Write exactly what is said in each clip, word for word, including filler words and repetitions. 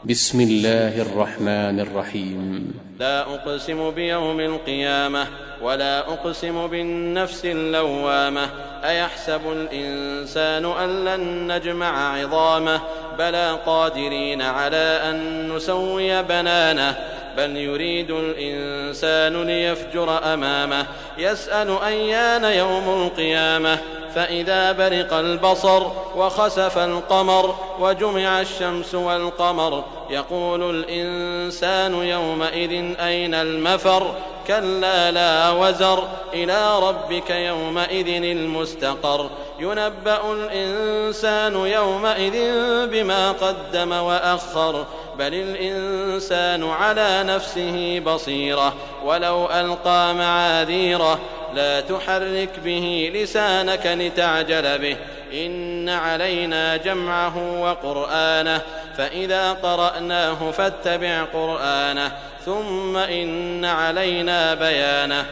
بسم الله الرحمن الرحيم. لا أقسم بيوم القيامة ولا أقسم بالنفس اللوامة أيحسب الإنسان أن لن نجمع عظامه بلى قادرين على أن نسوي بنانه بل يريد الإنسان ليفجر أمامه يسأل أيان يوم القيامة فإذا برق البصر وخسف القمر وجمع الشمس والقمر يقول الإنسان يومئذ أين المفر كلا لا وزر إلى ربك يومئذ المستقر ينبأ الإنسان يومئذ بما قدم وأخر بل الإنسان على نفسه بصيرة ولو ألقى معاذيره لا تحرك به لسانك لتعجل به إن علينا جمعه وقرآنه فإذا قرأناه فاتبع قرآنه ثم إن علينا بيانه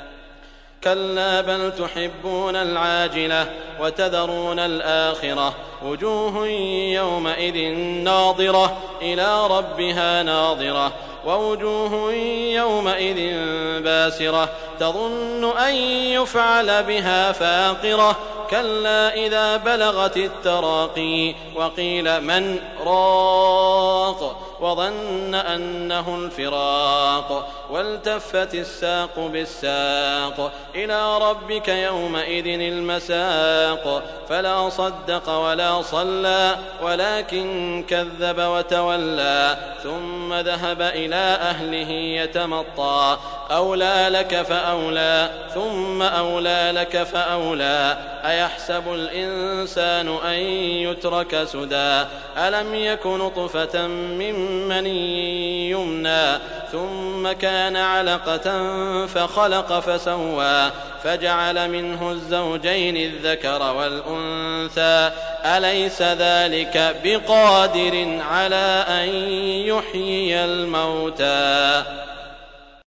كلا بل تحبون العاجلة وتذرون الآخرة وجوه يومئذ ناظرة إلى ربها ناظرة ووجوه يومئذ باسرة تظن أن يفعل بها فاقرة كلا إذا بلغت التراقي وقيل من راق وظن أنه الفراق والتفت الساق بالساق إلى ربك يومئذ المساق فلا صدق ولا صلى ولكن كذب وتولى ثم ذهب إلى أهله يتمطى أولى لك فأولى ثم أولى لك فأولى أيحسب الإنسان أن يترك سدى ألم يك نطفة من مني يمنى ثم كان علقة فخلق فسوى فجعل منه الزوجين الذكر والأنثى أليس ذلك بقادر على أن يحيي الموتى